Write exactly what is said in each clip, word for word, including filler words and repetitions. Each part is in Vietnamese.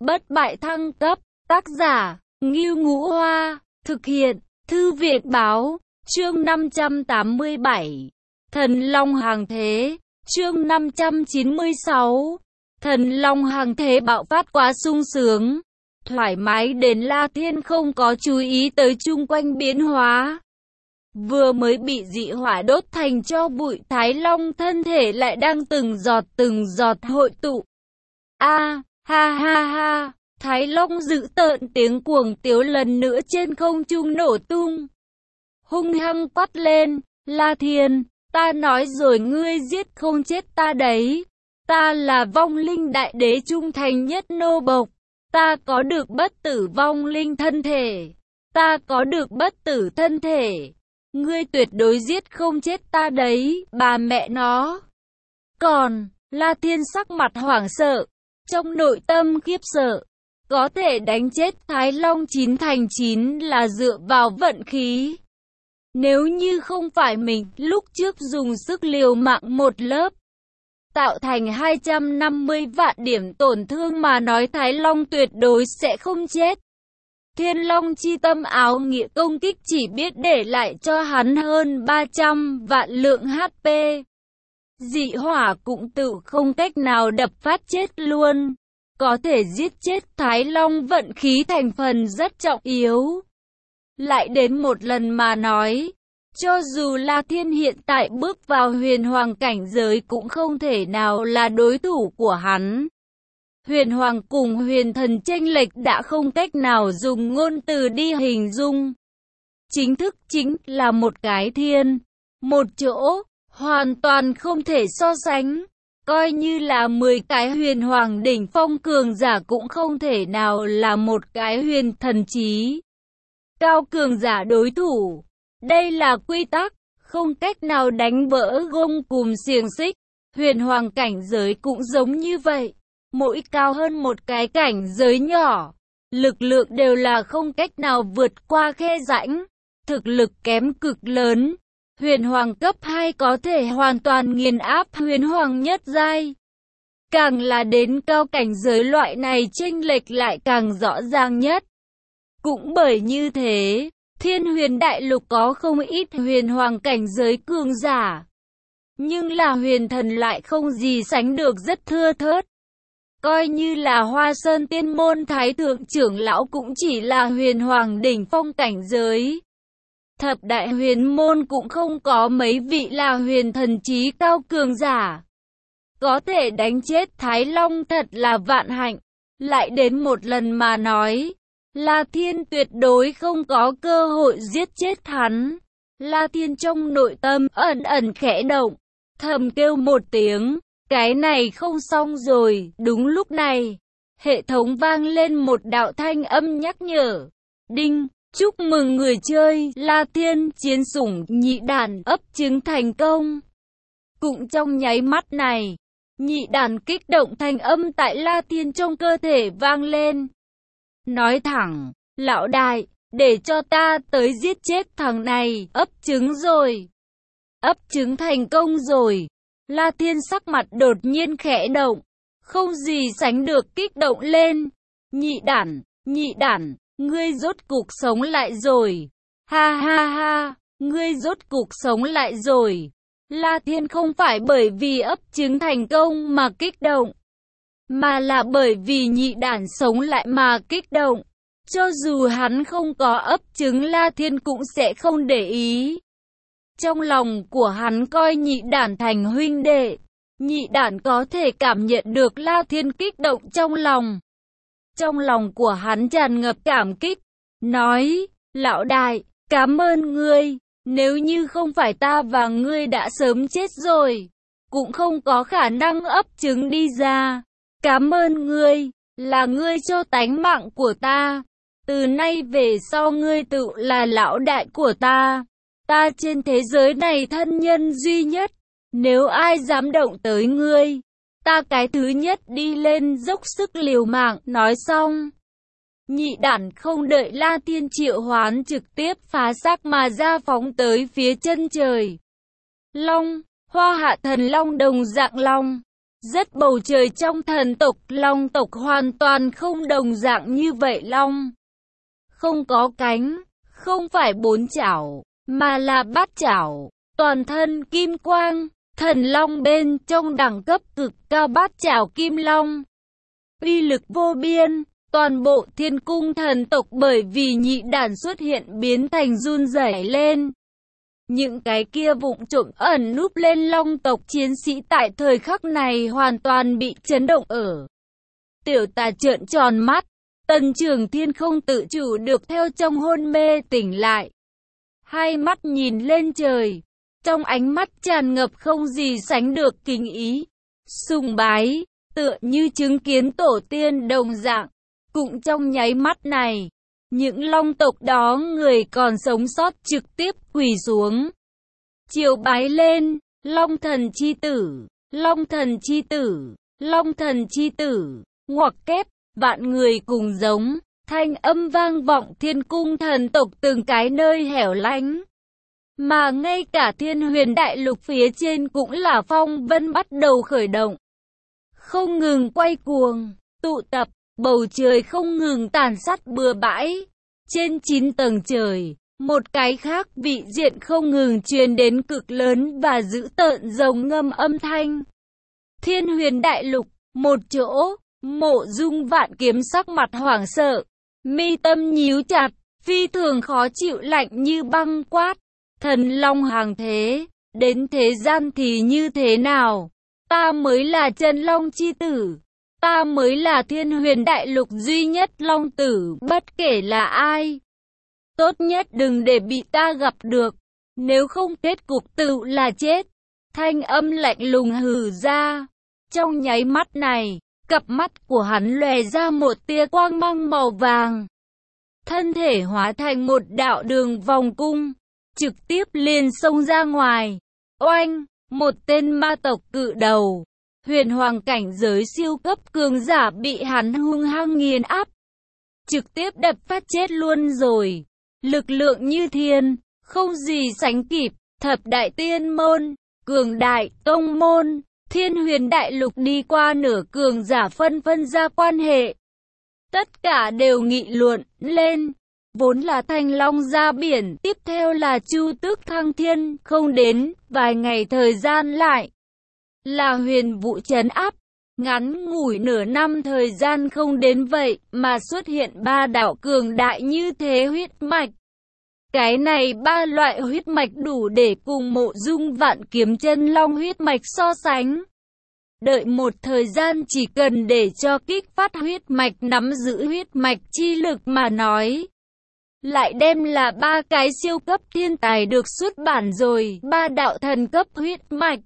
bất bại thăng cấp, tác giả, Ngưu Ngũ Hoa, thực hiện, Thư viện Báo, chương năm trăm tám mươi bảy, Thần Long Hàng Thế, chương năm trăm chín mươi sáu, Thần Long Hàng Thế bạo phát quá sung sướng, thoải mái đến La Thiên không có chú ý tới chung quanh biến hóa. Vừa mới bị dị hỏa đốt thành tro bụi, Thái Long thân thể lại đang từng giọt từng giọt hội tụ. A, ha ha ha, Thái Long dữ tợn tiếng cuồng tiếu lần nữa trên không trung nổ tung. Hung hăng quát lên, La Thiên, ta nói rồi ngươi giết không chết ta đấy. Ta là vong linh đại đế trung thành nhất nô bộc. Ta có được bất tử vong linh thân thể. Ta có được bất tử thân thể. Ngươi tuyệt đối giết không chết ta đấy, bà mẹ nó. Còn, La Thiên sắc mặt hoảng sợ, trong nội tâm khiếp sợ. Có thể đánh chết Thái Long chín thành chín là dựa vào vận khí. Nếu như không phải mình lúc trước dùng sức liều mạng một lớp, tạo thành hai trăm năm mươi vạn điểm tổn thương mà nói Thái Long tuyệt đối sẽ không chết. Thiên Long chi tâm áo nghĩa công kích chỉ biết để lại cho hắn hơn ba trăm vạn lượng hát pê. Dị hỏa cũng tự không cách nào đập phát chết luôn. Có thể giết chết Thái Long vận khí thành phần rất trọng yếu. Lại đến một lần mà nói, cho dù La Thiên hiện tại bước vào huyền hoàng cảnh giới cũng không thể nào là đối thủ của hắn. Huyền hoàng cùng huyền thần chênh lệch đã không cách nào dùng ngôn từ đi hình dung. Chính thức chính là một cái thiên, một chỗ, hoàn toàn không thể so sánh. Coi như là mười cái huyền hoàng đỉnh phong cường giả cũng không thể nào là một cái huyền thần trí cao cường giả đối thủ. Đây là quy tắc, không cách nào đánh vỡ gông cùm xiềng xích. Huyền hoàng cảnh giới cũng giống như vậy. Mỗi cao hơn một cái cảnh giới nhỏ, lực lượng đều là không cách nào vượt qua khe rãnh. Thực lực kém cực lớn. Huyền hoàng cấp hai có thể hoàn toàn nghiền áp huyền hoàng nhất giai. Càng là đến cao cảnh giới loại này chênh lệch lại càng rõ ràng nhất. Cũng bởi như thế, Thiên Huyền Đại Lục có không ít huyền hoàng cảnh giới cường giả. Nhưng là huyền thần lại không gì sánh được, rất thưa thớt. Coi như là Hoa Sơn Tiên Môn Thái Thượng trưởng lão cũng chỉ là huyền hoàng đỉnh phong cảnh giới. Thập đại huyền môn cũng không có mấy vị là huyền thần trí cao cường giả. Có thể đánh chết Thái Long thật là vạn hạnh. Lại đến một lần mà nói, La Thiên tuyệt đối không có cơ hội giết chết hắn. La Thiên trong nội tâm ẩn ẩn khẽ động, thầm kêu một tiếng, cái này không xong rồi. Đúng lúc này, hệ thống vang lên một đạo thanh âm nhắc nhở. Đinh! Chúc mừng người chơi La Thiên chiến sủng nhị đản ấp trứng thành công. Cũng trong nháy mắt này, nhị đản kích động thanh âm tại La Thiên trong cơ thể vang lên. Nói thẳng, lão đại, để cho ta tới giết chết thằng này, ấp trứng rồi. Ấp trứng thành công rồi. La Thiên sắc mặt đột nhiên khẽ động, không gì sánh được kích động lên. Nhị đản, nhị đản. Ngươi rốt cục sống lại rồi. Ha ha ha, ngươi rốt cục sống lại rồi. La Thiên không phải bởi vì ấp trứng thành công mà kích động, mà là bởi vì nhị đản sống lại mà kích động. Cho dù hắn không có ấp trứng, La Thiên cũng sẽ không để ý. Trong lòng của hắn coi nhị đản thành huynh đệ. Nhị đản có thể cảm nhận được La Thiên kích động trong lòng. Trong lòng của hắn tràn ngập cảm kích, nói, lão đại, cảm ơn ngươi, nếu như không phải ta và ngươi đã sớm chết rồi, cũng không có khả năng ấp trứng đi ra. Cảm ơn ngươi, là ngươi cho tánh mạng của ta, từ nay về sau ngươi tự là lão đại của ta, ta trên thế giới này thân nhân duy nhất, nếu ai dám động tới ngươi, ta cái thứ nhất đi lên dốc sức liều mạng. Nói xong, nhị đản không đợi La Thiên triệu hoán trực tiếp phá xác mà ra phóng tới phía chân trời. Long, hoa hạ thần long đồng dạng long, Rất bầu trời trong thần tộc Long tộc hoàn toàn không đồng dạng như vậy. Long không có cánh, không phải bốn chảo, mà là bát chảo, toàn thân kim quang, thần long bên trong đẳng cấp cực cao bát chảo kim long. Uy lực vô biên, toàn bộ thiên cung thần tộc bởi vì nhị đản xuất hiện biến thành run rẩy lên. Những cái kia vụng trộm ẩn núp lên long tộc chiến sĩ tại thời khắc này hoàn toàn bị chấn động ở. Tiểu Tà trợn tròn mắt, Tần Trường Thiên không tự chủ được theo trong hôn mê tỉnh lại. Hai mắt nhìn lên trời, trong ánh mắt tràn ngập không gì sánh được kính ý, sùng bái, tựa như chứng kiến tổ tiên đồng dạng. Cũng trong nháy mắt này, những long tộc đó người còn sống sót trực tiếp quỳ xuống, triều bái lên, Long thần chi tử, Long thần chi tử, Long thần chi tử, ngoặc kép, vạn người cùng giống, thanh âm vang vọng thiên cung thần tộc từng cái nơi hẻo lánh. Mà ngay cả thiên huyền đại lục phía trên cũng là phong vân bắt đầu khởi động, không ngừng quay cuồng, tụ tập, bầu trời không ngừng tàn sát bừa bãi. Trên chín tầng trời, một cái khác vị diện không ngừng truyền đến cực lớn và dữ tợn rồng ngâm âm thanh. Thiên huyền đại lục, một chỗ, Mộ Dung Vạn Kiếm sắc mặt hoảng sợ, mi tâm nhíu chặt, phi thường khó chịu lạnh như băng quát. Thần long hàng thế, đến thế gian thì như thế nào? Ta mới là chân long chi tử. Ta mới là thiên huyền đại lục duy nhất long tử, bất kể là ai. Tốt nhất đừng để bị ta gặp được, nếu không kết cục tự là chết. Thanh âm lạnh lùng hừ ra. Trong nháy mắt này, cặp mắt của hắn lòe ra một tia quang mang màu vàng. Thân thể hóa thành một đạo đường vòng cung, trực tiếp liền xông ra ngoài. Oanh, một tên ma tộc cự đầu, huyền hoàng cảnh giới siêu cấp cường giả bị hắn hung hăng nghiền áp, trực tiếp đập phát chết luôn rồi. Lực lượng như thiên, không gì sánh kịp, thập đại tiên môn, cường đại tông môn, thiên huyền đại lục đi qua nửa cường giả phân phân ra quan hệ. Tất cả đều nghị luận lên, vốn là Thanh Long ra biển, tiếp theo là Chu Tước thăng thiên, không đến vài ngày thời gian lại là huyền vụ trấn áp. Ngắn ngủi nửa năm thời gian không đến vậy mà xuất hiện ba đạo cường đại như thế huyết mạch. Cái này ba loại huyết mạch đủ để cùng Mộ Dung Vạn Kiếm chân long huyết mạch so sánh. Đợi một thời gian chỉ cần để cho kích phát huyết mạch nắm giữ huyết mạch chi lực mà nói, lại đem là ba cái siêu cấp thiên tài được xuất bản rồi, ba đạo thần cấp huyết mạch.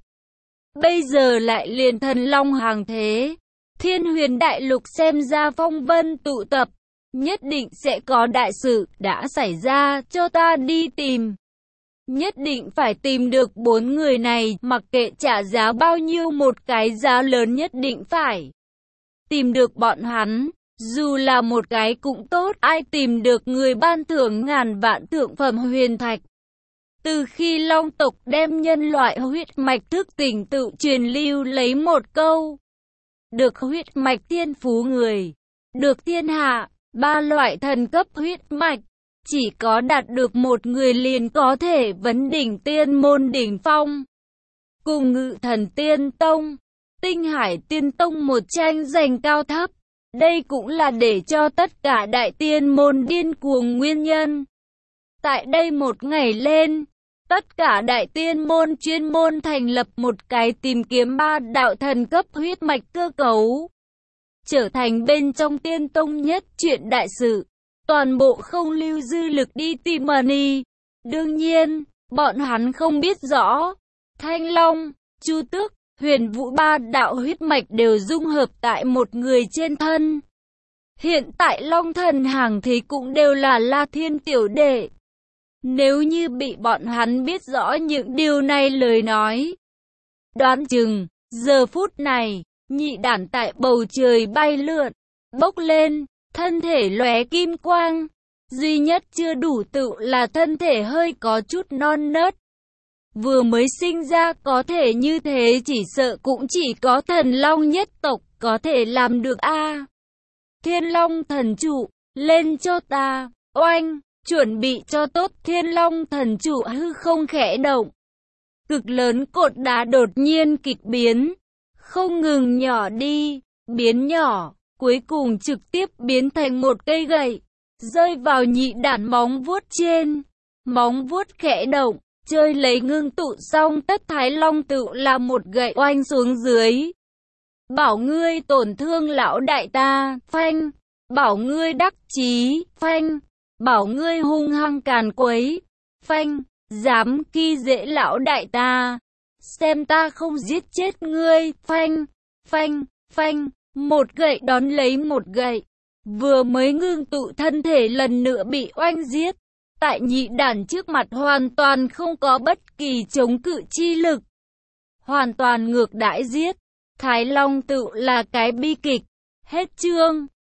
Bây giờ lại liền thần long hàng thế, thiên huyền đại lục xem ra phong vân tụ tập, nhất định sẽ có đại sự đã xảy ra, cho ta đi tìm. Nhất định phải tìm được bốn người này, mặc kệ trả giá bao nhiêu, một cái giá lớn nhất định phải tìm được bọn hắn, dù là một cái cũng tốt. Ai tìm được người ban thưởng ngàn vạn thượng phẩm huyền thạch. Từ khi long tộc đem nhân loại huyết mạch thức tỉnh tự truyền lưu lấy một câu, được huyết mạch thiên phú người, được thiên hạ. Ba loại thần cấp huyết mạch, chỉ có đạt được một người liền có thể vấn đỉnh tiên môn đỉnh phong. Cùng Ngự Thần Tiên Tông, Tinh Hải Tiên Tông một tranh giành cao thấp. Đây cũng là để cho tất cả đại tiên môn điên cuồng nguyên nhân. Tại đây một ngày lên, tất cả đại tiên môn chuyên môn thành lập một cái tìm kiếm ba đạo thần cấp huyết mạch cơ cấu, trở thành bên trong tiên tông nhất chuyện đại sự, toàn bộ không lưu dư lực đi tìm money. Đương nhiên, bọn hắn không biết rõ, Thanh Long, Chu Tước, Huyền Vũ ba đạo huyết mạch đều dung hợp tại một người trên thân. Hiện tại Long thần hàng thế cũng đều là La Thiên tiểu đệ. Nếu như bị bọn hắn biết rõ những điều này lời nói, đoán chừng, giờ phút này, nhị đản tại bầu trời bay lượn, bốc lên, thân thể lóe kim quang. Duy nhất chưa đủ tự là thân thể hơi có chút non nớt. vừa mới sinh ra có thể như thế, chỉ sợ cũng chỉ có thần long nhất tộc có thể làm được a. Thiên long thần trụ, lên cho ta, oanh, chuẩn bị cho tốt. Thiên long thần trụ hư không khẽ động. Cực lớn cột đá đột nhiên kịch biến, không ngừng nhỏ đi, biến nhỏ, cuối cùng trực tiếp biến thành một cây gậy, rơi vào nhị đản móng vuốt trên. Móng vuốt khẽ động, chơi lấy ngưng tụ xong tất Thái Long tự là một gậy oanh xuống dưới. Bảo ngươi tổn thương lão đại ta, phanh. Bảo ngươi đắc chí, phanh. Bảo ngươi hung hăng càn quấy, phanh. Dám khi dễ lão đại ta, xem ta không giết chết ngươi, phanh, phanh, phanh. Một gậy đón lấy một gậy, vừa mới ngưng tụ thân thể lần nữa bị oanh giết. Tại nhị đản trước mặt hoàn toàn không có bất kỳ chống cự chi lực, hoàn toàn ngược đãi giết. Thái Long tự là cái bi kịch. Hết chương.